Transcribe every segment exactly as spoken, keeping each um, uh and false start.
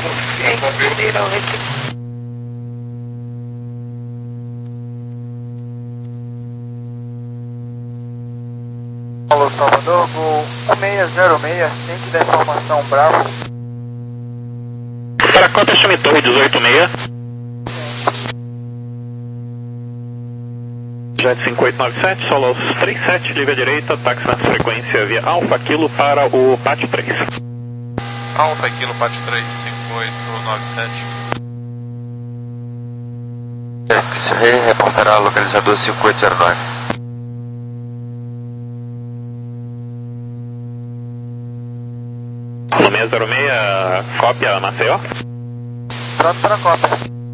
Alô, Salvador, voo um seis zero seis, ciente da informação Bravo. Para a cota, chame Torre dezoito seis. Jet cinco oito nove sete, Solos trinta e sete, liga direita, táxi na frequência via Alfa Kilo para o P A T três. Alfa Kilo P A T três, cinco oito nove sete. Cristo Rei, reportará localizador cinco oito zero nove. No seis zero seis, cópia Maceió. Pronto para a cópia.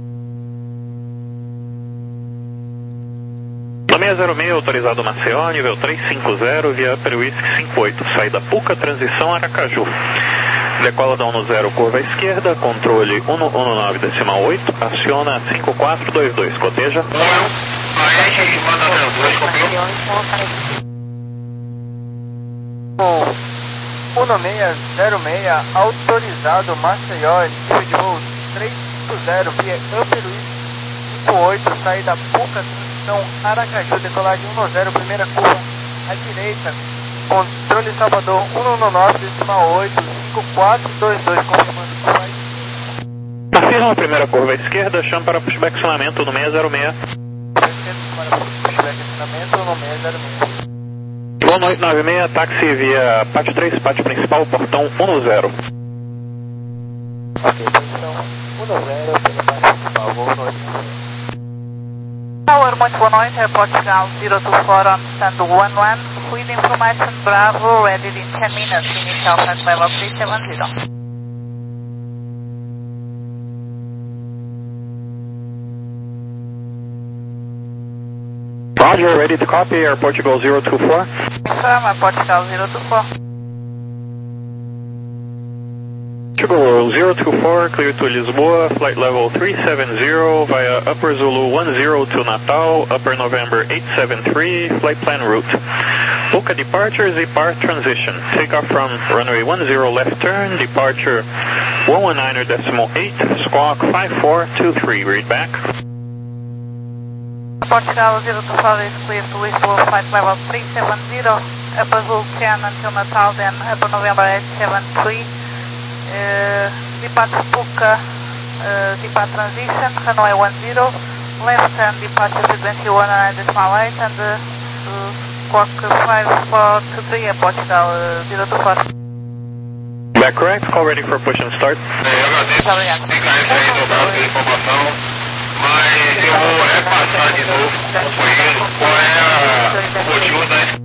No seis zero seis, autorizado Maceió, nível trezentos e cinquenta, via Upper Whisky cinco oito, saída Puca, transição Aracaju. Decola da um zero, curva à esquerda, controle um um nove decimal oito, aciona cinco quatro dois dois, coteja. um seis zero seis, autorizado Maceió, nível de voo trezentos e cinquenta, via Upper Whisky cinco oito, saída Puca, transição Aracaju, decolagem um zero, primeira curva à direita, controle Salvador um um nove decimal oito, cinco quatro dois dois, confirmando que vai. Afirma a primeira curva à esquerda, chama para pushback acionamento no seis zero seis. Para pushback acionamento no seis zero seis. Voo nove nove seis, táxi via P A T três, P A T principal, portão um zero. Ok, posição um zero, pela parte principal, voo nove nove seis. Tower, muito boa noite, Portugal zero two four on stand one one, with information Bravo, ready in ten minutes, initial flight level three seven zero. Roger, ready to copy, Air Portugal zero two four. Confirm, Portugal zero two four. Portugal zero two four, clear to Lisboa, flight level three seven zero via Upper Zulu one zero to Natal, Upper November eight seven three, flight plan route. Puca departure, Zipar transition. Takeoff from runway one zero left turn, departure one one nine decimal eight, squawk five four two three, read back. Portugal zero two four is clear to Lisboa, flight level three seven zero, Upper Zulu ten until Natal, then Upper November eight seven three. Uh, departure Puca, uh, depart transition, runway one zero, left turn departure frequency one nine decimal eight, and uh, uh, squawk five four two three, Portugal uh, zero two four. Back correct, call ready for push and start. É, eu agradeço o C K F aí dobrado pela informação, mas eu vou repassar de novo, companheiro, qual é a motivo da...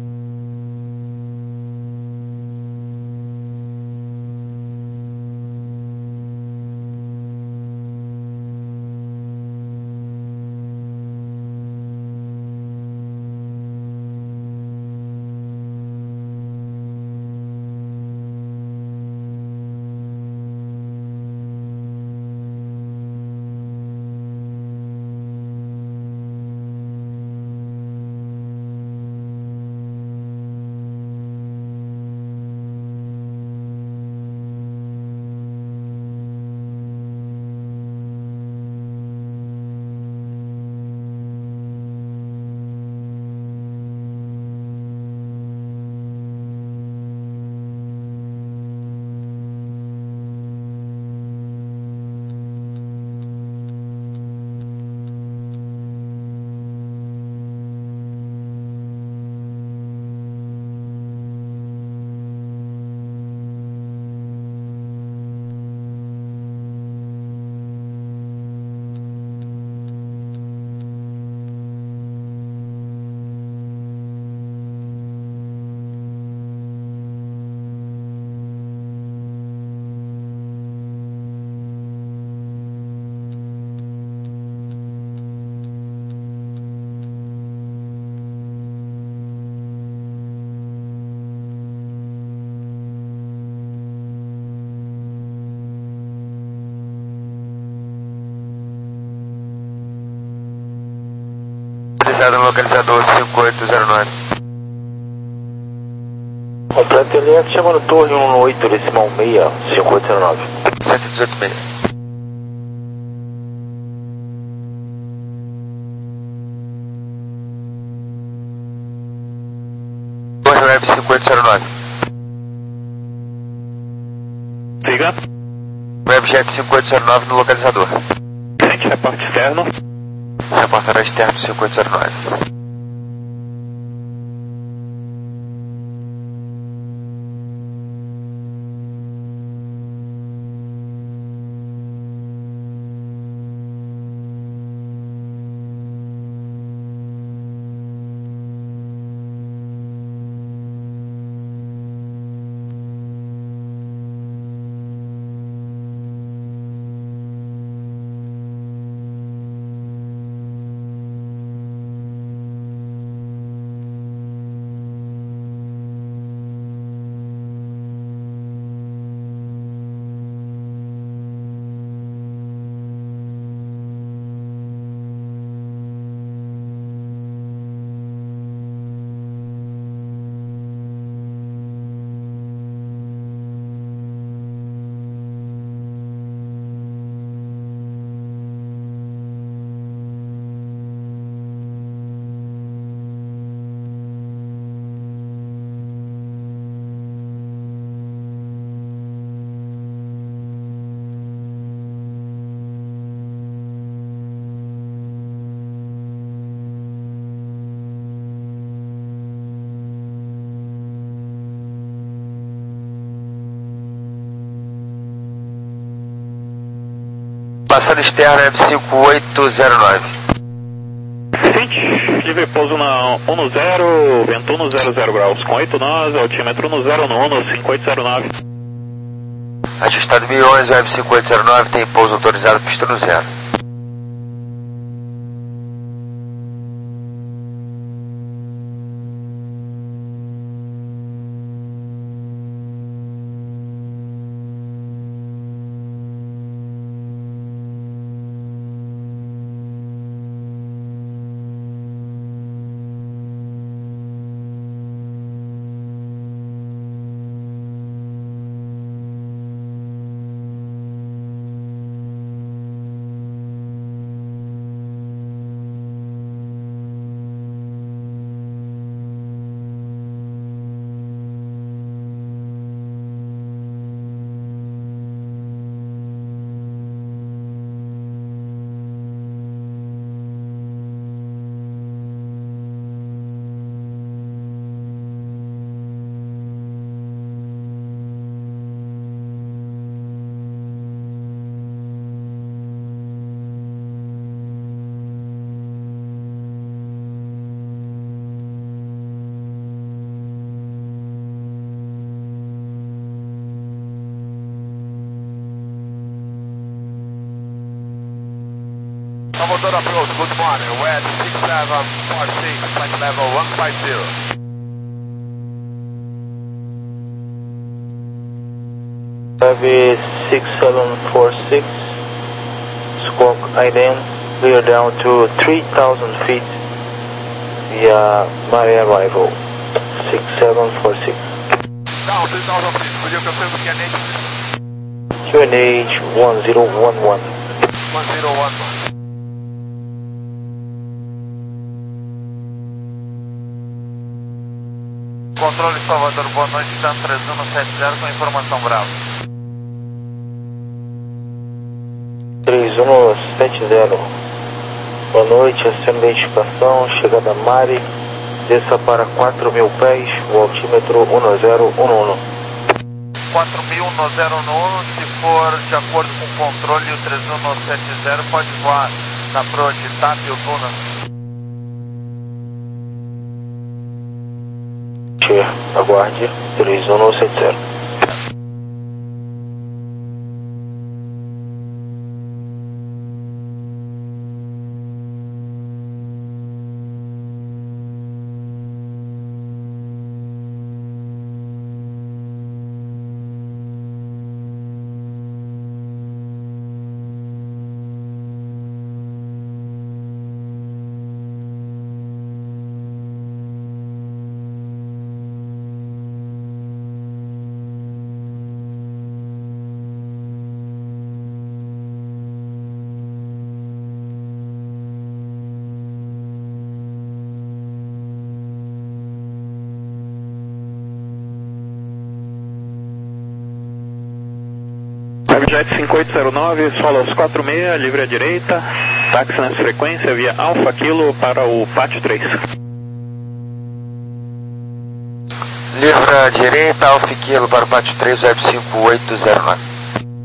Autorizado no localizador cinco oito zero nove. Atlanta L X chamando torre um oito decimal seis, cinco oito zero nove. cento e dezoito seis. Web cinco oito zero nove. Siga. Webjet cinco oito zero nove no localizador. Frente, reporte externo. Reportará externo cinco oito zero nove. Passando externo Web cinco oito zero nove. Frente, livre pouso na um zero, vento um zero zero graus, com oito nós, altímetro um zero um cinco oito zero nove. Ajustado mil e onze, Web cinco oito zero nove, tem pouso autorizado, pista no zero. Salvador approach, good morning, West six seven four six, flight level one five zero. Heavy six seven four six, Squawk Island, clear down to three thousand feet via my arrival, six seven four six. Down three thousand feet, could you confirm the Q N H? Q N H one zero one one. one zero one one. Controle Salvador, boa noite, Dan três um sete zero com informação Bravo. três um sete zero, boa noite, acendo a identificação, chegada Mari, desça para quatro mil pés, o altímetro um zero um um. quatro mil um zero um, se for de acordo com o controle, o três um sete zero pode voar na proa de T A P ou Tuna. Aguarde, três um sete zero. Webjet cinco oito zero nove, solo aos quatro seis, livre à direita, táxi nessa frequência via Alfa Kilo para o Pátio três. Livre à direita, Alfa Kilo para o Pátio três, Web cinco oito zero nove.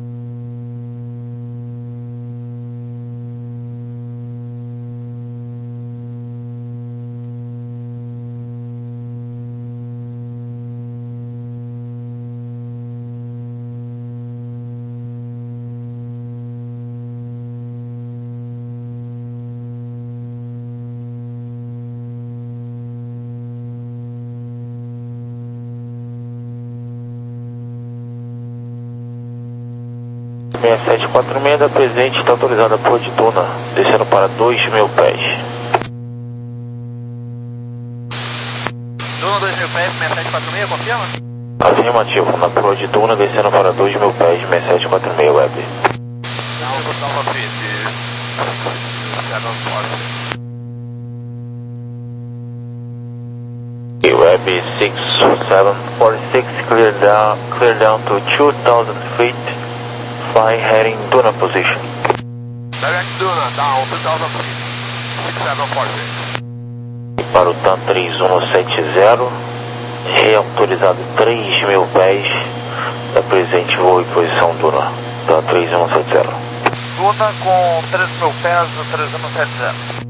seis sete quatro seis da presente está autorizada por de Duna, descendo para dois mil pés. Duna dois mil pés, seis sete quatro seis, confirma? Afirmativo, na proa de Duna, descendo para dois mil pés, seis sete quatro seis Web. Okay, Web six seven four six, clear down, clear down to two thousand feet. Fly heading Duna position. Direct Duna, down two thousand feet, six seven four six. E para o TAM três um sete zero, reautorizado três mil pés, da presente voo e posição Duna, TAM três um sete zero. Duna com três mil pés no três um sete zero.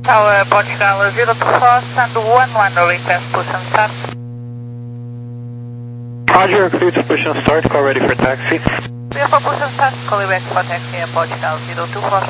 Tower Portugal zero two four, send one one, request push and start. Roger, clear to push and start, call ready for taxi. Clear for push and start, call back for taxi at Portugal zero two four.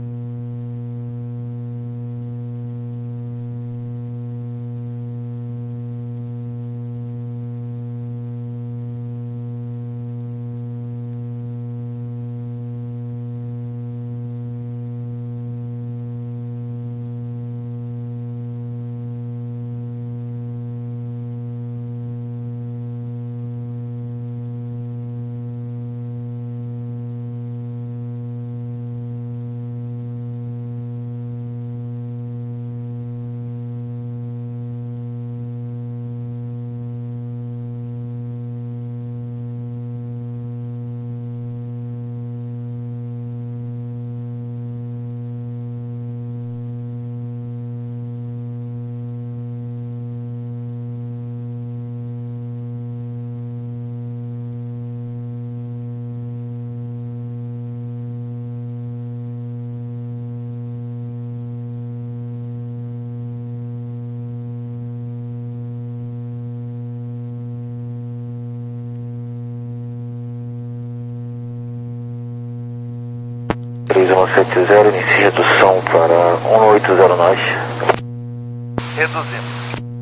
três um sete zero, inicie redução para um oito zero nós. Reduzindo.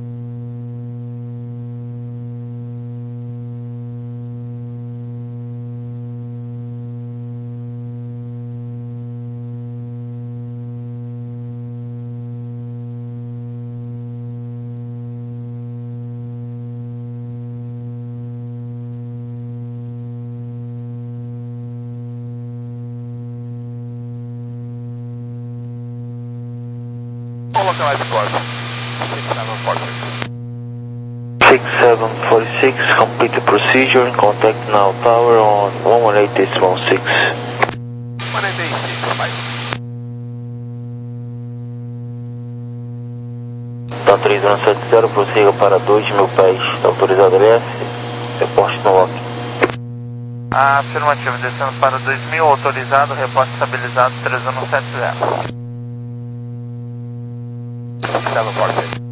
Localize course. six seven four six. six seven four six, complete the procedure and contact now tower on one one eight decimal six. one eight eight six, bye. Tá três um sete zero, prossiga para dois mil pés, está autorizado L S, reporte no lock. Afirmativo, descendo para dois mil, autorizado, reporte estabilizado três um sete zero. seven four six.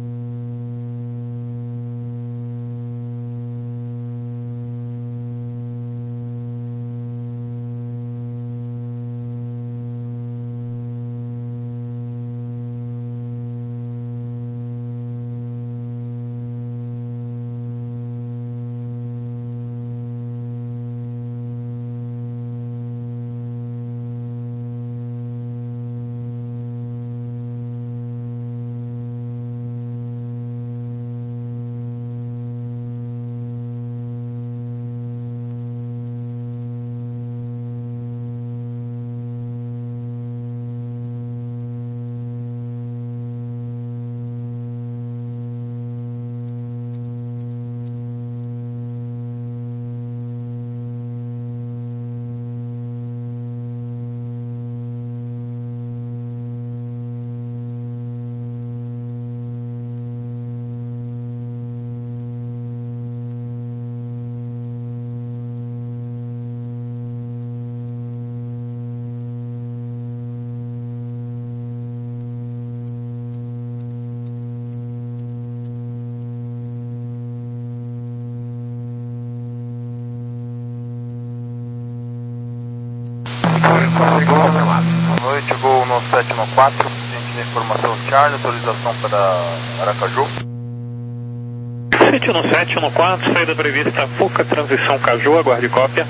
Boa noite, voo no sete um quatro, ciente da informação Charlie, autorização para Aracaju. sete um sete um quatro, saída prevista Fuca, transição Caju, aguarde cópia.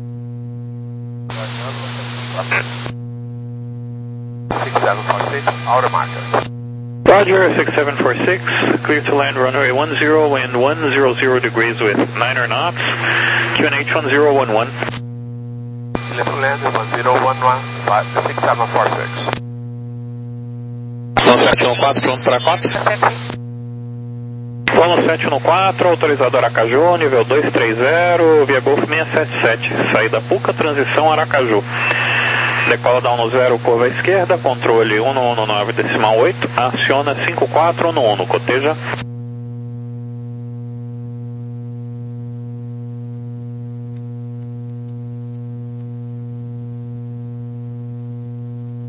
six seven four six, outer marker. Roger, six seven four six, clear to land runway one zero, wind one hundred degrees with niner knots, Q N H one zero one one. Clear to land one zero one one, six seven four six. Voo sete um quatro, pronto para cópia. Voo sete um quatro, autorizado Aracaju, nível dois três zero, via Golf seiscentos e setenta e sete, saída Puca, transição Aracaju. Decola down no zero, curva à esquerda, controle um um nove decimal oito, aciona cinco quatro um um, coteja.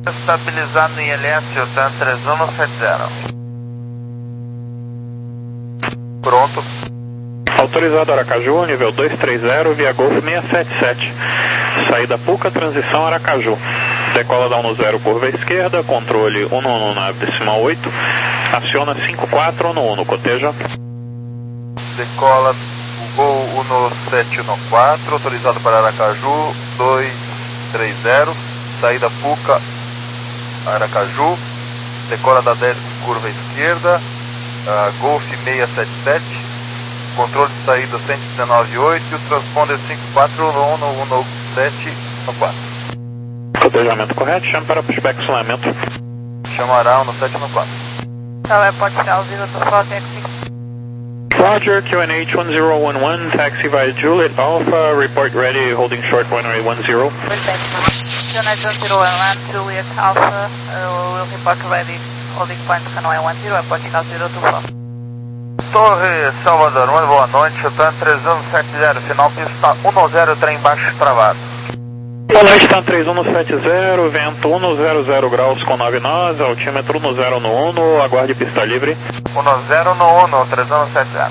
Estabilizado em L S, o TAN três um um sete zero. Pronto. Autorizado Aracaju, nível dois três zero, via Golf seis sete sete. Saída Puca, transição Aracaju. Decola da um zero, curva esquerda, controle um um na decimal oito. Aciona cinco quatro um um, coteja. Decola o Gol um sete um quatro, autorizado para Aracaju, dois três zero. Saída Puca, Aracaju. Decola da dez, curva esquerda, uh, Golf seis sete sete. Controle de saída cento e dezenove oito e o transponder cinco quatro um um um sete um quatro. Cotejamento correto, chame para pushback sonamento. Chamará um sete um quatro. Tá, pode tirar o zero do Fox X. Roger, Q N H one zero one one, taxi via Juliet Alpha, report ready, holding short runway one zero. Q N H one zero one one, Juliet Alpha, uh, will report ready, holding point runway one zero, pode tirar o zero do Fox. Torre Salvador, muito boa noite, o TAN três um sete zero, final pista um zero, trem baixo travado. Boa noite, TAN três um sete zero, vento um zero zero graus com nove nós, altímetro um zero um um, aguarde pista livre. um zero um um, três um sete zero.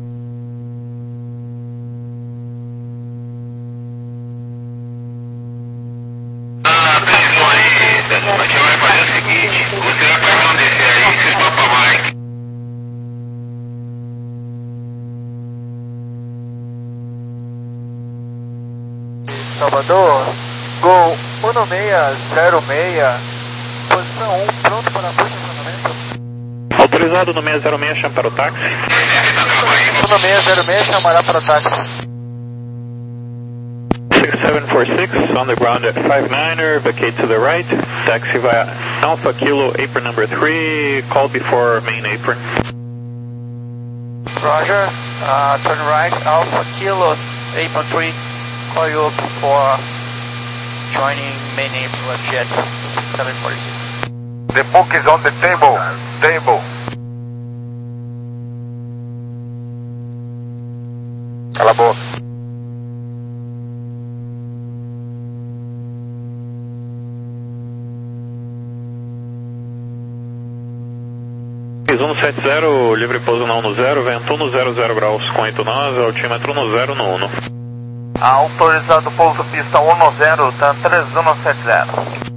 Ah, três um aí, a gente vai fazer o seguinte, você vai pegar um desse aí, vocês vão pra Mike. Salvador, Gol um seis zero seis, posição um, pronto para posicionamento. Autorizado no seis zero seis, chame para o táxi. um seis zero seis, chamará para o táxi. six seven four six, on the ground at five niner, vacate to the right, taxi via Alpha Kilo, apron number three, call before main apron. Roger, uh, turn right, Alpha Kilo, apron three, call you up for joining main apron jet seven forty-six. The book is on the table, table. Cala a boca. um sete zero, livre pouso na um zero, vento um zero zero graus com oito nós, altímetro um zero um um. Autorizado pouso pista um zero, TAN três um sete zero.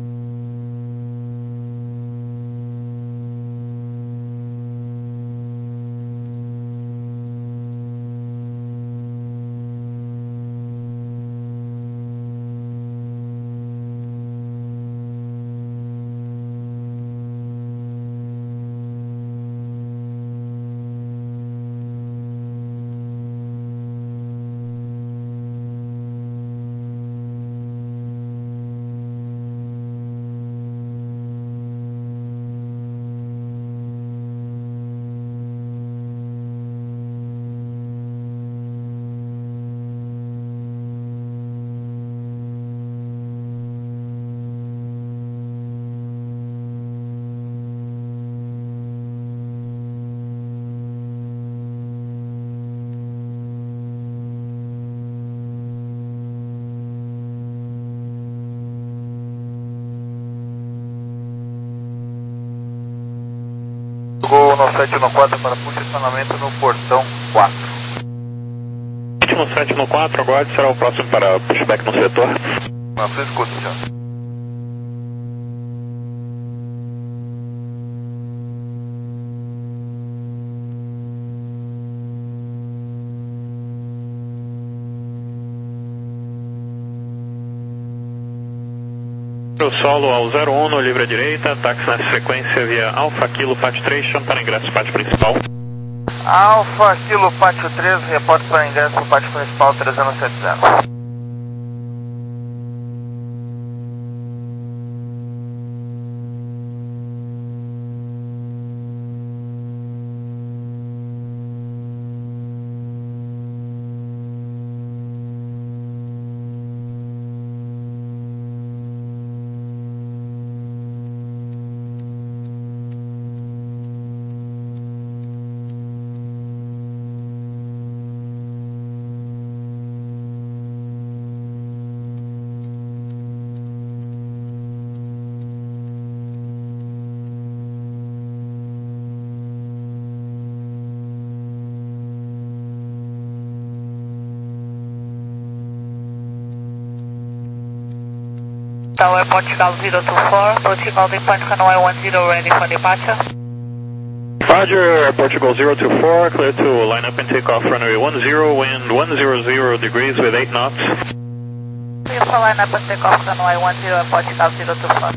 Gol um sete um quatro para posicionamento no portão quatro. um sete um quatro, aguarde, será o próximo para pushback no setor. Na sua escuta, senhor. O solo ao zero um no livre à direita, táxi na sequência via Alpha Kilo Pátio três, chame para ingresso pátio principal. Alpha Kilo Pátio três, reporte para ingresso no pátio principal três um sete zero. Tower Portugal zero two four, approaching holding point runway one zero, ready for departure. Roger, Portugal zero two four, clear to line up and take off runway one zero, wind one hundred degrees with eight knots. Clear for line up and take off runway one zero, Portugal zero two four.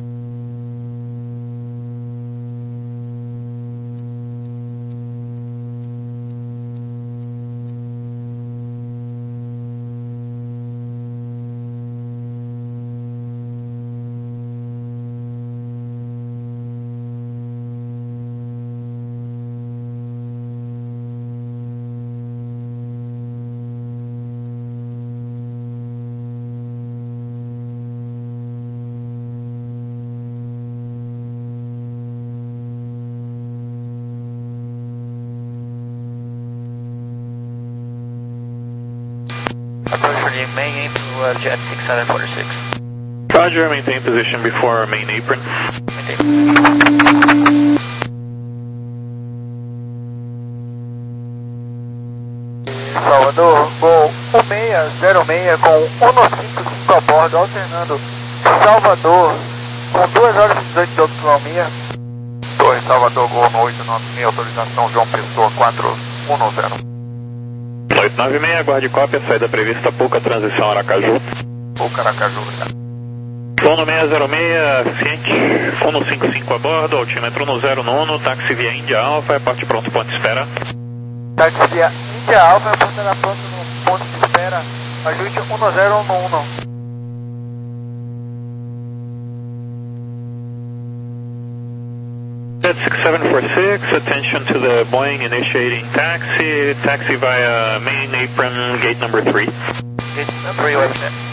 Approaching main aim to uh, jet six seven four six. Roger, maintain position before main apron. Maintain. Salvador, voo um seis zero seis com um cinco cinco a bordo, alternando Salvador com duas horas e dezoito de autonomia. Torre Salvador, Gol no oito nove seis, autorização João Pessoa quatro um zero. oito nove seis, aguarde cópia, saída prevista, pouca transição Aracaju. Pouca Aracaju, Sono seis zero seis, ciente, um cinco cinco a bordo, altímetro no zero nono, táxi via Índia Alfa, parte pronto, ponto de espera. Táxi via Índia Alfa, portará pronto no ponto de espera, ajuste um zero um um. Jet six seven four six, attention to the Boeing initiating taxi, taxi via main apron, gate number three. Gate number three,